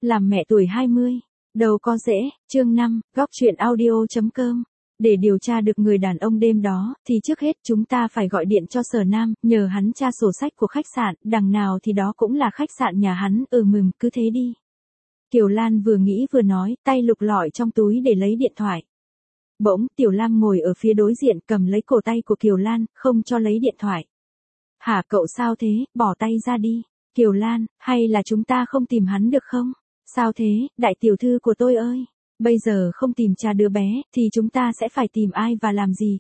làm mẹ tuổi 20. Đâu có dễ, chương 5, góc chuyện audio.com. Để điều tra được người đàn ông đêm đó, thì trước hết chúng ta phải gọi điện cho Sở Nam, nhờ hắn tra sổ sách của khách sạn, đằng nào thì đó cũng là khách sạn nhà hắn, cứ thế đi. Kiều Lan vừa nghĩ vừa nói, tay lục lọi trong túi để lấy điện thoại. Bỗng, Tiểu Lam ngồi ở phía đối diện cầm lấy cổ tay của Kiều Lan, không cho lấy điện thoại. Hả cậu sao thế, bỏ tay ra đi. Kiều Lan, hay là chúng ta không tìm hắn được không? Sao thế, đại tiểu thư của tôi ơi? Bây giờ không tìm cha đứa bé, thì chúng ta sẽ phải tìm ai và làm gì,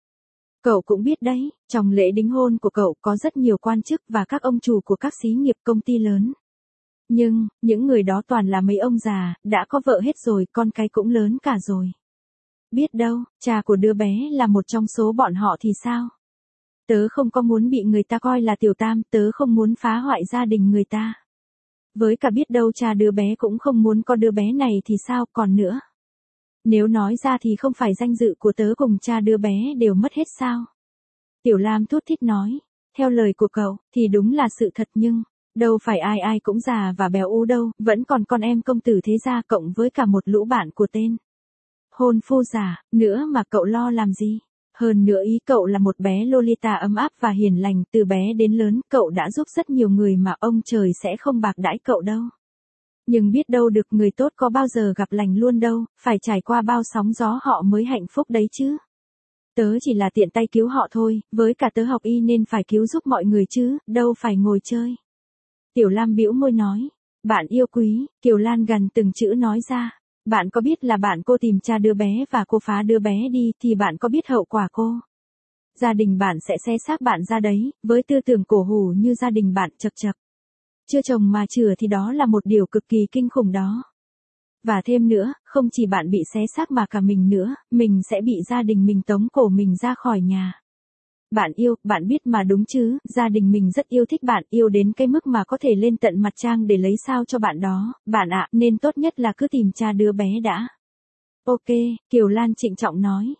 Cậu cũng biết đấy, trong lễ đính hôn của cậu có rất nhiều quan chức và các ông chủ của các xí nghiệp công ty lớn. Nhưng, những người đó toàn là mấy ông già, đã có vợ hết rồi, con cái cũng lớn cả rồi. Biết đâu, cha của đứa bé là một trong số bọn họ thì sao? Tớ không có muốn bị người ta coi là tiểu tam, tớ không muốn phá hoại gia đình người ta. Với cả biết đâu cha đứa bé cũng không muốn có đứa bé này thì sao, còn nữa. Nếu nói ra thì không phải danh dự của tớ cùng cha đứa bé đều mất hết sao? Tiểu Lam thút thít nói, theo lời của cậu, thì đúng là sự thật nhưng, đâu phải ai ai cũng già và béo ú đâu, vẫn còn con em công tử thế gia cộng với cả một lũ bạn của tên hôn phu già, nữa mà cậu lo làm gì? Hơn nữa ý cậu là một bé Lolita ấm áp và hiền lành, từ bé đến lớn, cậu đã giúp rất nhiều người mà ông trời sẽ không bạc đãi cậu đâu. Nhưng biết đâu được người tốt có bao giờ gặp lành luôn đâu, phải trải qua bao sóng gió họ mới hạnh phúc đấy chứ. Tớ chỉ là tiện tay cứu họ thôi, với cả tớ học y nên phải cứu giúp mọi người chứ, đâu phải ngồi chơi. Tiểu Lam bĩu môi nói, bạn yêu quý, Kiều Lan gần từng chữ nói ra. Bạn có biết là bạn cô tìm cha đứa bé và cô phá đứa bé đi thì bạn có biết hậu quả cô? Gia đình bạn sẽ xé xác bạn ra đấy, với tư tưởng cổ hủ như gia đình bạn chập chập. Chưa chồng mà chửa thì đó là một điều cực kỳ kinh khủng đó. Và thêm nữa, không chỉ bạn bị xé xác mà cả mình nữa, mình sẽ bị gia đình mình tống cổ mình ra khỏi nhà. Bạn yêu, bạn biết mà đúng chứ, gia đình mình rất yêu thích bạn, yêu đến cái mức mà có thể lên tận mặt trăng để lấy sao cho bạn đó, bạn ạ, nên tốt nhất là cứ tìm cha đứa bé đã. Ok, Kiều Lan trịnh trọng nói,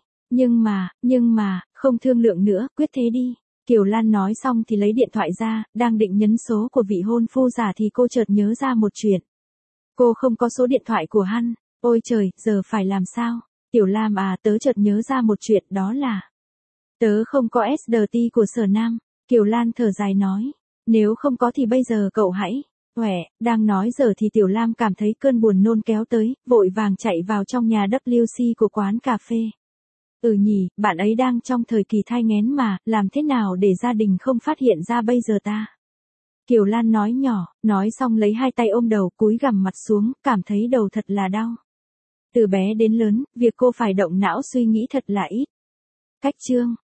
nhưng mà, không thương lượng nữa, quyết thế đi. Kiều Lan nói xong thì lấy điện thoại ra, đang định nhấn số của vị hôn phu già thì cô chợt nhớ ra một chuyện. Cô không có số điện thoại của hắn, ôi trời, giờ phải làm sao? Tiểu Lam à, tớ chợt nhớ ra một chuyện đó là tớ không có SDT của Sở Nam. Kiều Lan thở dài nói, nếu không có thì bây giờ cậu hãy, đang nói giờ thì Tiểu Lam cảm thấy cơn buồn nôn kéo tới, vội vàng chạy vào trong nhà WC của quán cà phê. Nhỉ, bạn ấy đang trong thời kỳ thai nghén mà, làm thế nào để gia đình không phát hiện ra bây giờ ta? Kiều Lan nói nhỏ, nói xong lấy hai tay ôm đầu cúi gằm mặt xuống, cảm thấy đầu thật là đau. Từ bé đến lớn, việc cô phải động não suy nghĩ thật là ít. Cách chương